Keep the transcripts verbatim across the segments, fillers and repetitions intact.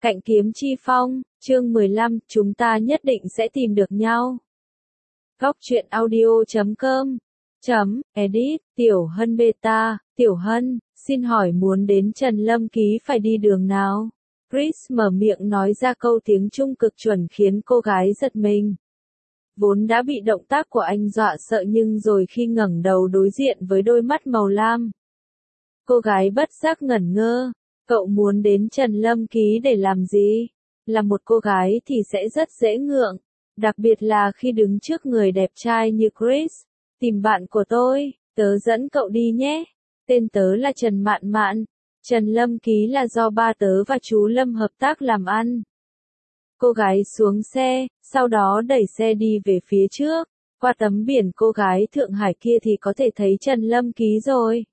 Cạnh kiếm chi phong, chương mười lăm, chúng ta nhất định sẽ tìm được nhau. Góc truyện audio chấm com chấm edit, Tiểu Hân beta, Tiểu Hân, xin hỏi muốn đến Trần Lâm Ký phải đi đường nào? Chris mở miệng nói ra câu tiếng Trung cực chuẩn khiến cô gái giật mình. Vốn đã bị động tác của anh dọa sợ nhưng rồi khi ngẩng đầu đối diện với đôi mắt màu lam, cô gái bất giác ngẩn ngơ. Cậu muốn đến Trần Lâm Ký để làm gì? Là một cô gái thì sẽ rất dễ ngượng, đặc biệt là khi đứng trước người đẹp trai như Chris. Tìm bạn của tôi, tớ dẫn cậu đi nhé. Tên tớ là Trần Mạn Mạn. Trần Lâm Ký là do ba tớ và chú Lâm hợp tác làm ăn. Cô gái xuống xe, sau đó đẩy xe đi về phía trước. Qua tấm biển cô gái Thượng Hải kia thì có thể thấy Trần Lâm Ký rồi.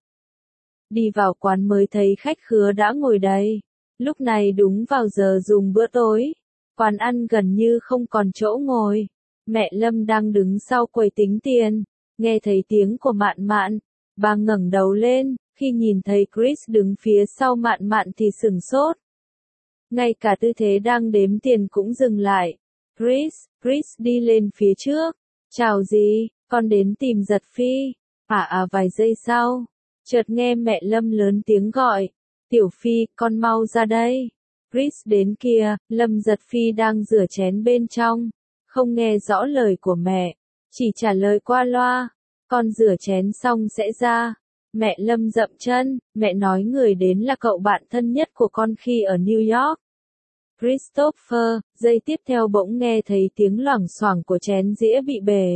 Đi vào quán mới thấy khách khứa đã ngồi đầy. Lúc này đúng vào giờ dùng bữa tối. Quán ăn gần như không còn chỗ ngồi. Mẹ Lâm đang đứng sau quầy tính tiền. Nghe thấy tiếng của Mạn Mạn, bà ngẩng đầu lên. Khi nhìn thấy Chris đứng phía sau Mạn Mạn thì sửng sốt. Ngay cả tư thế đang đếm tiền cũng dừng lại. Chris, Chris đi lên phía trước. Chào gì, con đến tìm Giật Phi. À à vài giây sau. Chợt nghe mẹ Lâm lớn tiếng gọi, Tiểu Phi, con mau ra đây. Chris đến kìa, Lâm Giật Phi đang rửa chén bên trong, không nghe rõ lời của mẹ, chỉ trả lời qua loa, con rửa chén xong sẽ ra. Mẹ Lâm dậm chân, mẹ nói người đến là cậu bạn thân nhất của con khi ở New York. Christopher, giây tiếp theo bỗng nghe thấy tiếng loảng xoảng của chén dĩa bị bể.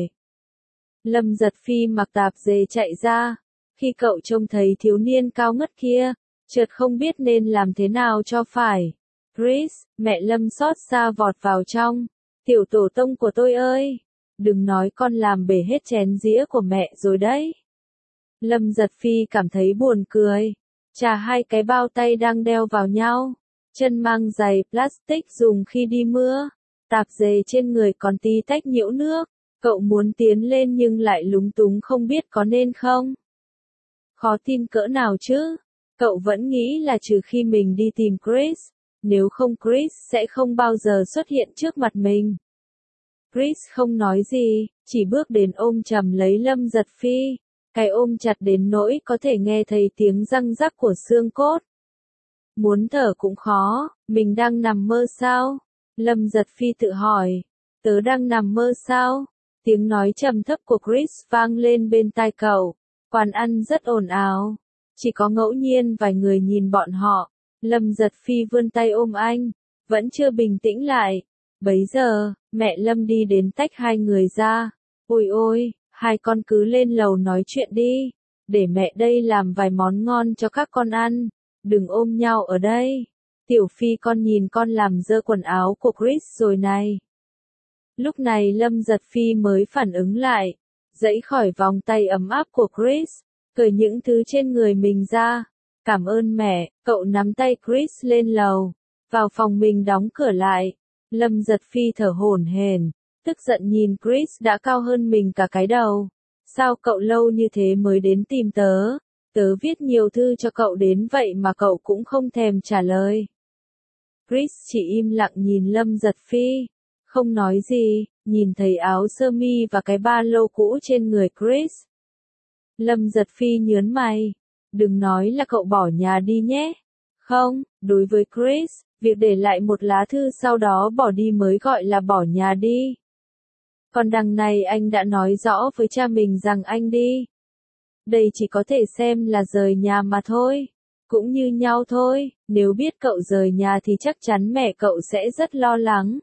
Lâm Giật Phi mặc tạp dề chạy ra. Khi cậu trông thấy thiếu niên cao ngất kia, chợt không biết nên làm thế nào cho phải. Chris, mẹ Lâm xót xa vọt vào trong. Tiểu tổ tông của tôi ơi! Đừng nói con làm bể hết chén dĩa của mẹ rồi đấy. Lâm Giật Phi cảm thấy buồn cười. Chà hai cái bao tay đang đeo vào nhau. Chân mang giày plastic dùng khi đi mưa. Tạp dề trên người còn tí tách nhiễu nước. Cậu muốn tiến lên nhưng lại lúng túng không biết có nên không. Khó tin cỡ nào chứ? Cậu vẫn nghĩ là trừ khi mình đi tìm Chris, nếu không Chris sẽ không bao giờ xuất hiện trước mặt mình. Chris không nói gì, chỉ bước đến ôm chầm lấy Lâm Giật Phi. Cái ôm chặt đến nỗi có thể nghe thấy tiếng răng rắc của xương cốt. Muốn thở cũng khó, mình đang nằm mơ sao? Lâm Giật Phi tự hỏi, tớ đang nằm mơ sao? Tiếng nói trầm thấp của Chris vang lên bên tai cậu. Quán ăn rất ồn ào, chỉ có ngẫu nhiên vài người nhìn bọn họ. Lâm Giật Phi vươn tay ôm anh, vẫn chưa bình tĩnh lại. Bấy giờ, mẹ Lâm đi đến tách hai người ra. Ôi ôi, hai con cứ lên lầu nói chuyện đi, để mẹ đây làm vài món ngon cho các con ăn, đừng ôm nhau ở đây. Tiểu Phi con nhìn con làm dơ quần áo của Chris rồi này. Lúc này Lâm Giật Phi mới phản ứng lại. Dãy khỏi vòng tay ấm áp của Chris, cởi những thứ trên người mình ra. Cảm ơn mẹ, cậu nắm tay Chris lên lầu, vào phòng mình đóng cửa lại. Lâm Giật Phi thở hổn hển, tức giận nhìn Chris đã cao hơn mình cả cái đầu. Sao cậu lâu như thế mới đến tìm tớ? Tớ viết nhiều thư cho cậu đến vậy mà cậu cũng không thèm trả lời. Chris chỉ im lặng nhìn Lâm Giật Phi, không nói gì. Nhìn thấy áo sơ mi và cái ba lô cũ trên người Chris, Lâm Giật Phi nhớn mày. Đừng nói là cậu bỏ nhà đi nhé. Không, đối với Chris, việc để lại một lá thư sau đó bỏ đi mới gọi là bỏ nhà đi. Còn đằng này anh đã nói rõ với cha mình rằng anh đi. Đây chỉ có thể xem là rời nhà mà thôi. Cũng như nhau thôi, nếu biết cậu rời nhà thì chắc chắn mẹ cậu sẽ rất lo lắng.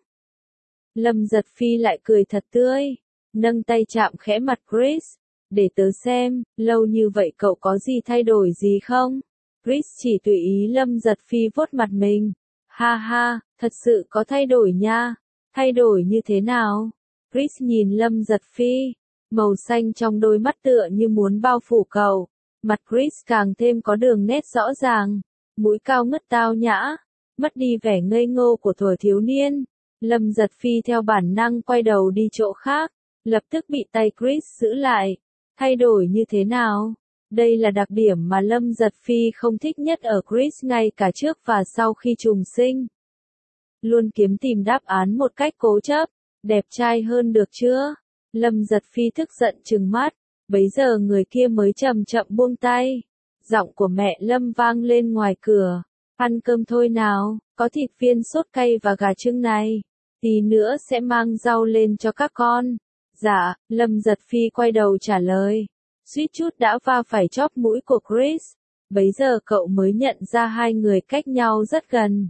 Lâm Giật Phi lại cười thật tươi, nâng tay chạm khẽ mặt Chris, để tớ xem, lâu như vậy cậu có gì thay đổi gì không? Chris chỉ tùy ý Lâm Giật Phi vuốt mặt mình, ha ha, thật sự có thay đổi nha, thay đổi như thế nào? Chris nhìn Lâm Giật Phi, màu xanh trong đôi mắt tựa như muốn bao phủ cậu, mặt Chris càng thêm có đường nét rõ ràng, mũi cao ngất tao nhã, mất đi vẻ ngây ngô của thuở thiếu niên. Lâm Giật Phi theo bản năng quay đầu đi chỗ khác, lập tức bị tay Chris giữ lại. Thay đổi như thế nào? Đây là đặc điểm mà Lâm Giật Phi không thích nhất ở Chris ngay cả trước và sau khi trùng sinh. luôn kiếm tìm đáp án một cách cố chấp, đẹp trai hơn được chưa? Lâm Giật Phi tức giận trừng mắt, bấy giờ người kia mới chậm chậm buông tay. Giọng của mẹ Lâm vang lên ngoài cửa, ăn cơm thôi nào, có thịt viên sốt cay và gà trưng này, tí nữa sẽ mang rau lên cho các con. Dạ, Lâm Giật Phi quay đầu trả lời, suýt chút đã va phải chóp mũi của Chris, bấy giờ cậu mới nhận ra hai người cách nhau rất gần.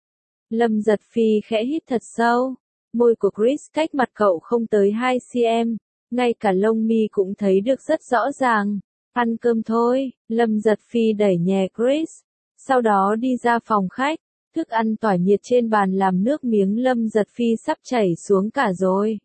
Lâm Giật Phi khẽ hít thật sâu, môi của Chris cách mặt cậu không tới hai xăng-ti-mét, ngay cả lông mi cũng thấy được rất rõ ràng. Ăn cơm thôi, Lâm Giật Phi đẩy nhẹ Chris, sau đó đi ra phòng khách, thức ăn tỏa nhiệt trên bàn làm nước miếng Lâm Giật Phi sắp chảy xuống cả rồi.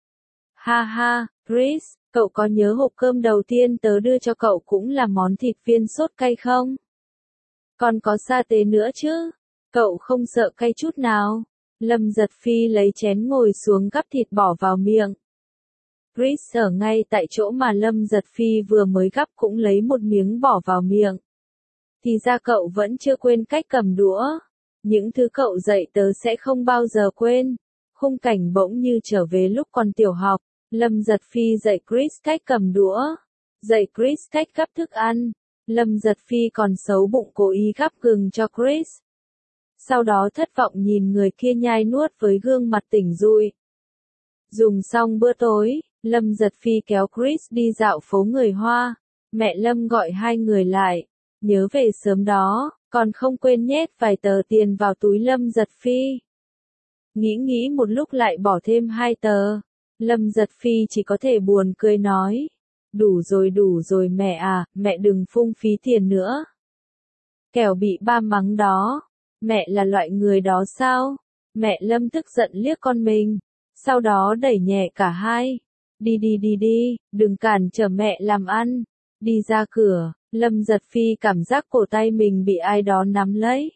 Ha ha, Chris, cậu có nhớ hộp cơm đầu tiên tớ đưa cho cậu cũng là món thịt viên sốt cay không? Còn có sa tế nữa chứ? Cậu không sợ cay chút nào? Lâm Giật Phi lấy chén ngồi xuống gắp thịt bỏ vào miệng. Chris ở ngay tại chỗ mà Lâm Giật Phi vừa mới gắp cũng lấy một miếng bỏ vào miệng. Thì ra cậu vẫn chưa quên cách cầm đũa. Những thứ cậu dạy tớ sẽ không bao giờ quên. Khung cảnh bỗng như trở về lúc còn tiểu học. Lâm Giật Phi dạy Chris cách cầm đũa. Dạy Chris cách gắp thức ăn. Lâm Giật Phi còn xấu bụng cố ý gắp gừng cho Chris. Sau đó thất vọng nhìn người kia nhai nuốt với gương mặt tỉnh rụi. Dùng xong bữa tối, Lâm Giật Phi kéo Chris đi dạo phố người Hoa. Mẹ Lâm gọi hai người lại. Nhớ về sớm đó, còn không quên nhét vài tờ tiền vào túi Lâm Giật Phi. Nghĩ nghĩ một lúc lại bỏ thêm hai tờ. Lâm Giật Phi chỉ có thể buồn cười nói. Đủ rồi đủ rồi mẹ à, mẹ đừng phung phí tiền nữa. Kẻo bị ba mắng đó. Mẹ là loại người đó sao? Mẹ Lâm tức giận liếc con mình. Sau đó đẩy nhẹ cả hai. Đi đi đi đi, đừng cản trở mẹ làm ăn. Đi ra cửa, Lâm Giật Phi cảm giác cổ tay mình bị ai đó nắm lấy.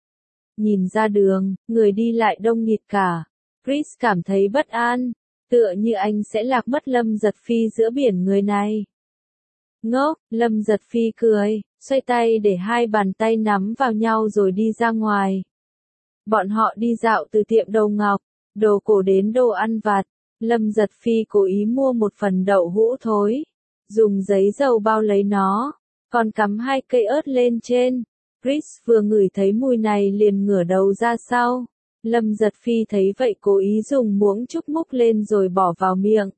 Nhìn ra đường, người đi lại đông nghịt cả. Chris cảm thấy bất an, tựa như anh sẽ lạc mất Lâm Giật Phi giữa biển người này. Ngốc, Lâm Giật Phi cười, xoay tay để hai bàn tay nắm vào nhau rồi đi ra ngoài. Bọn họ đi dạo từ tiệm đầu ngọc, đồ cổ đến đồ ăn vặt. Lâm Giật Phi cố ý mua một phần đậu hũ thối, dùng giấy dầu bao lấy nó, còn cắm hai cây ớt lên trên. Chris vừa ngửi thấy mùi này liền ngửa đầu ra sau. Lâm Giật Phi thấy vậy cố ý dùng muỗng trúc múc lên rồi bỏ vào miệng.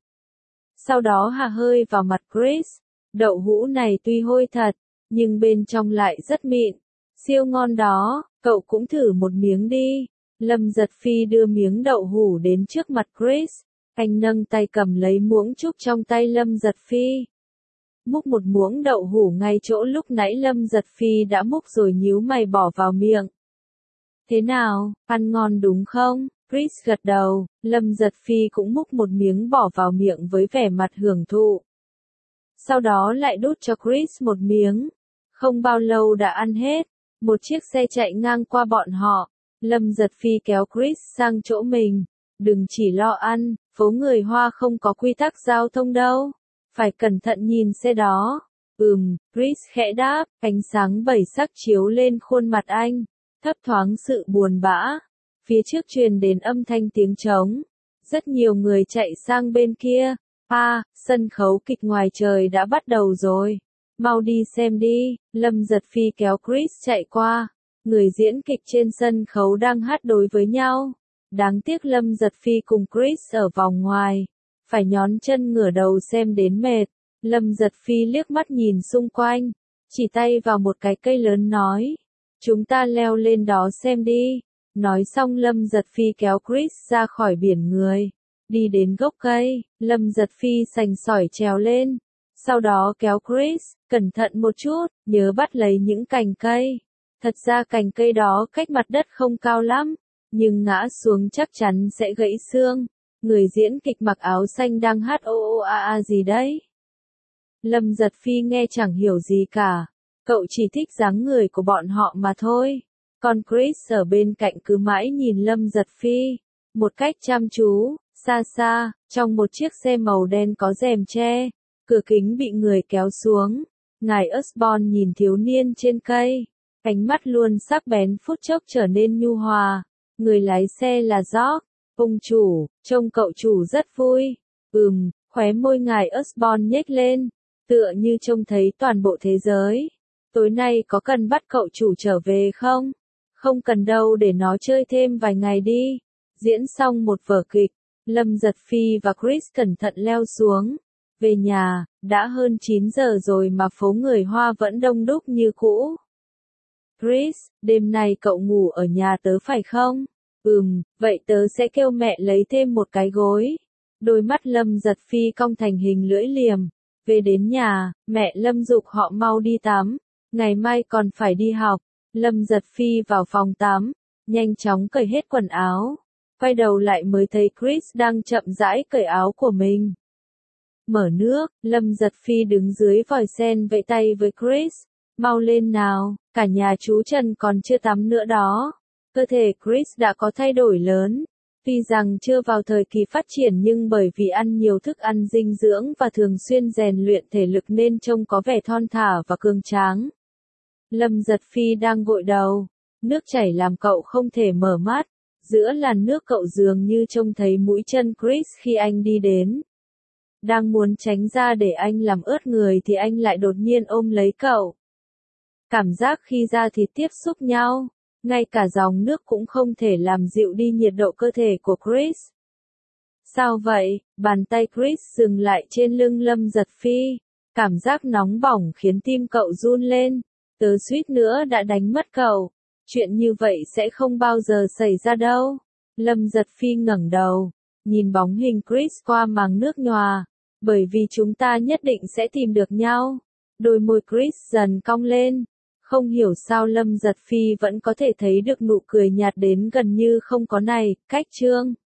Sau đó hà hơi vào mặt Chris. Đậu hũ này tuy hôi thật, nhưng bên trong lại rất mịn. Siêu ngon đó, cậu cũng thử một miếng đi. Lâm Giật Phi đưa miếng đậu hũ đến trước mặt Chris. Anh nâng tay cầm lấy muỗng trúc trong tay Lâm Giật Phi. Múc một muỗng đậu hũ ngay chỗ lúc nãy Lâm Giật Phi đã múc rồi nhíu mày bỏ vào miệng. Thế nào, ăn ngon đúng không? Chris gật đầu, Lâm Giật Phi cũng múc một miếng bỏ vào miệng với vẻ mặt hưởng thụ. Sau đó lại đút cho Chris một miếng. Không bao lâu đã ăn hết. Một chiếc xe chạy ngang qua bọn họ. Lâm Giật Phi kéo Chris sang chỗ mình. Đừng chỉ lo ăn, phố người Hoa không có quy tắc giao thông đâu. Phải cẩn thận nhìn xe đó. Ừm, Chris khẽ đáp, ánh sáng bảy sắc chiếu lên khuôn mặt anh. Thấp thoáng sự buồn bã. Phía trước truyền đến âm thanh tiếng trống. Rất nhiều người chạy sang bên kia. À, sân khấu kịch ngoài trời đã bắt đầu rồi. Mau đi xem đi. Lâm Giật Phi kéo Chris chạy qua. Người diễn kịch trên sân khấu đang hát đối với nhau. Đáng tiếc Lâm Giật Phi cùng Chris ở vòng ngoài. Phải nhón chân ngửa đầu xem đến mệt. Lâm Giật Phi liếc mắt nhìn xung quanh. Chỉ tay vào một cái cây lớn nói. Chúng ta leo lên đó xem đi. Nói xong Lâm Giật Phi kéo Chris ra khỏi biển người. Đi đến gốc cây, Lâm Giật Phi sành sỏi trèo lên. Sau đó kéo Chris, cẩn thận một chút, nhớ bắt lấy những cành cây. Thật ra cành cây đó cách mặt đất không cao lắm, nhưng ngã xuống chắc chắn sẽ gãy xương. Người diễn kịch mặc áo xanh đang hát ô ô a a gì đấy. Lâm Giật Phi nghe chẳng hiểu gì cả. Cậu chỉ thích dáng người của bọn họ mà thôi. Còn Chris ở bên cạnh cứ mãi nhìn Lâm Giật Phi. Một cách chăm chú, xa xa, trong một chiếc xe màu đen có rèm che. Cửa kính bị người kéo xuống. Ngài Osborne nhìn thiếu niên trên cây. Ánh mắt luôn sắc bén phút chốc trở nên nhu hòa. Người lái xe là George. Ông chủ, trông cậu chủ rất vui. Ừm, khóe môi ngài Osborn nhếch lên, tựa như trông thấy toàn bộ thế giới. Tối nay có cần bắt cậu chủ trở về không? Không cần đâu, để nó chơi thêm vài ngày đi. Diễn xong một vở kịch, Lâm Giật Phi và Chris cẩn thận leo xuống. Về nhà, đã hơn chín giờ rồi mà phố người Hoa vẫn đông đúc như cũ. Chris, đêm nay cậu ngủ ở nhà tớ phải không? Ừm, vậy tớ sẽ kêu mẹ lấy thêm một cái gối. Đôi mắt Lâm Giật Phi cong thành hình lưỡi liềm. Về đến nhà, mẹ Lâm giục họ mau đi tắm. Ngày mai còn phải đi học. Lâm Giật Phi vào phòng tắm, nhanh chóng cởi hết quần áo. Quay đầu lại mới thấy Chris đang chậm rãi cởi áo của mình. Mở nước, Lâm Giật Phi đứng dưới vòi sen vẫy tay với Chris. Mau lên nào, cả nhà chú Trần còn chưa tắm nữa đó. Cơ thể Chris đã có thay đổi lớn. Tuy rằng chưa vào thời kỳ phát triển nhưng bởi vì ăn nhiều thức ăn dinh dưỡng và thường xuyên rèn luyện thể lực nên trông có vẻ thon thả và cường tráng. Lâm Giật Phi đang gội đầu. Nước chảy làm cậu không thể mở mắt. Giữa làn nước cậu dường như trông thấy mũi chân Chris khi anh đi đến. Đang muốn tránh ra để anh làm ướt người thì anh lại đột nhiên ôm lấy cậu. Cảm giác khi da thịt tiếp xúc nhau, ngay cả dòng nước cũng không thể làm dịu đi nhiệt độ cơ thể của Chris. Sao vậy? Bàn tay Chris dừng lại trên lưng Lâm Giật Phi. Cảm giác nóng bỏng khiến tim cậu run lên. Tớ suýt nữa đã đánh mất cậu. Chuyện như vậy sẽ không bao giờ xảy ra đâu. Lâm Giật Phi ngẩng đầu, nhìn bóng hình Chris qua màng nước nhòa. Bởi vì chúng ta nhất định sẽ tìm được nhau. Đôi môi Chris dần cong lên. Không hiểu sao Lâm Giật Phi vẫn có thể thấy được nụ cười nhạt đến gần như không có này. Cách chương